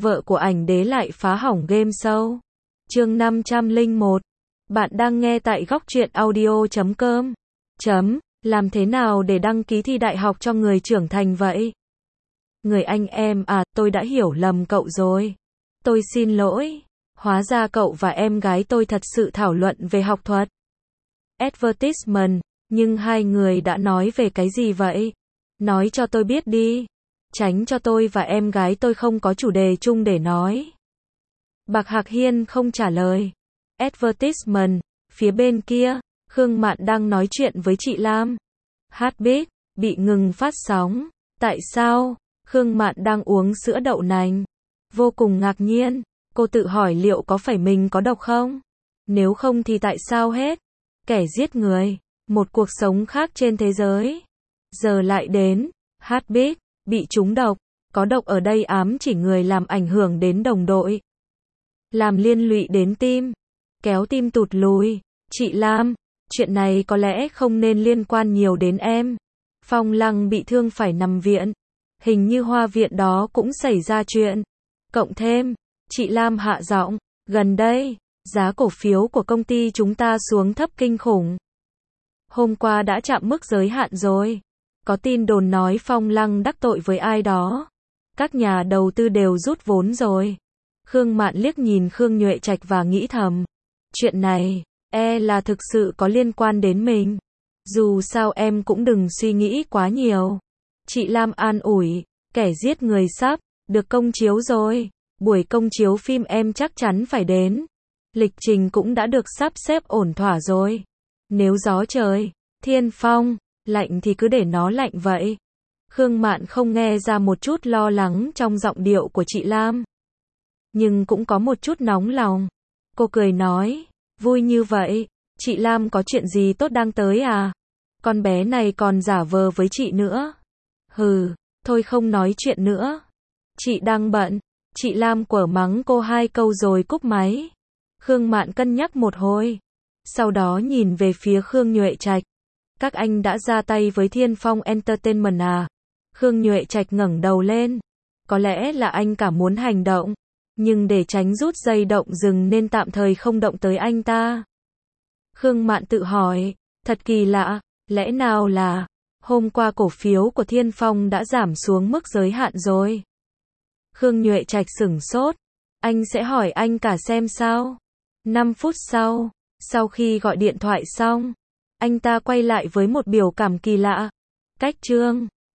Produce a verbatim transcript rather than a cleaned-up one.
vợ của ảnh đế lại phá hỏng game show. Chương năm trăm lẻ một. Bạn đang nghe tại góc truyện audio chấm com. Chấm, làm thế nào để đăng ký thi đại học cho người trưởng thành vậy? Người anh em à, tôi đã hiểu lầm cậu rồi. Tôi xin lỗi. Hóa ra cậu và em gái tôi thật sự thảo luận về học thuật. Advertisement, nhưng hai người đã nói về cái gì vậy? Nói cho tôi biết đi. Tránh cho tôi và em gái tôi không có chủ đề chung để nói. Bạc Hạc Hiên không trả lời. Advertisement, phía bên kia, Khương Mạn đang nói chuyện với chị Lam. Heartbeat, bị ngừng phát sóng. Tại sao? Khương Mạn đang uống sữa đậu nành. Vô cùng ngạc nhiên, cô tự hỏi liệu có phải mình có độc không? Nếu không thì tại sao hết? Kẻ giết người, một cuộc sống khác trên thế giới. Giờ lại đến, Heartbeat, bị trúng độc. Có độc ở đây ám chỉ người làm ảnh hưởng đến đồng đội. Làm liên lụy đến tim. Kéo tim tụt lùi. Chị Lam, chuyện này có lẽ không nên liên quan nhiều đến em. Phong Lăng bị thương phải nằm viện. Hình như Hoa Viện đó cũng xảy ra chuyện. Cộng thêm, chị Lam hạ giọng, gần đây, giá cổ phiếu của công ty chúng ta xuống thấp kinh khủng. Hôm qua đã chạm mức giới hạn rồi. Có tin đồn nói Phong Lăng đắc tội với ai đó. Các nhà đầu tư đều rút vốn rồi. Khương Mạn liếc nhìn Khương Nhuệ Trạch và nghĩ thầm. Chuyện này, e là thực sự có liên quan đến mình. Dù sao em cũng đừng suy nghĩ quá nhiều. Chị Lam an ủi, kẻ giết người sắp được công chiếu rồi. Buổi công chiếu phim em chắc chắn phải đến. Lịch trình cũng đã được sắp xếp ổn thỏa rồi. Nếu gió trời, thiên phong, lạnh thì cứ để nó lạnh vậy. Khương Mạn không nghe ra một chút lo lắng trong giọng điệu của chị Lam. Nhưng cũng có một chút nóng lòng. Cô cười nói, vui như vậy, chị Lam có chuyện gì tốt đang tới à? Con bé này còn giả vờ với chị nữa. Hừ, thôi không nói chuyện nữa. Chị đang bận. Chị Lam quở mắng cô hai câu rồi cúp máy. Khương Mạn cân nhắc một hồi. Sau đó nhìn về phía Khương Nhuệ Trạch. Các anh đã ra tay với Thiên Phong Entertainment à? Khương Nhuệ Trạch ngẩng đầu lên. Có lẽ là anh cả muốn hành động. Nhưng để tránh rút dây động rừng nên tạm thời không động tới anh ta. Khương Mạn tự hỏi. Thật kỳ lạ. Lẽ nào là hôm qua cổ phiếu của Thiên Phong đã giảm xuống mức giới hạn rồi? Khương Nhuệ Trạch sửng sốt. Anh sẽ hỏi anh cả xem sao. năm phút sau, sau khi gọi điện thoại xong, anh ta quay lại với một biểu cảm kỳ lạ. Cách chương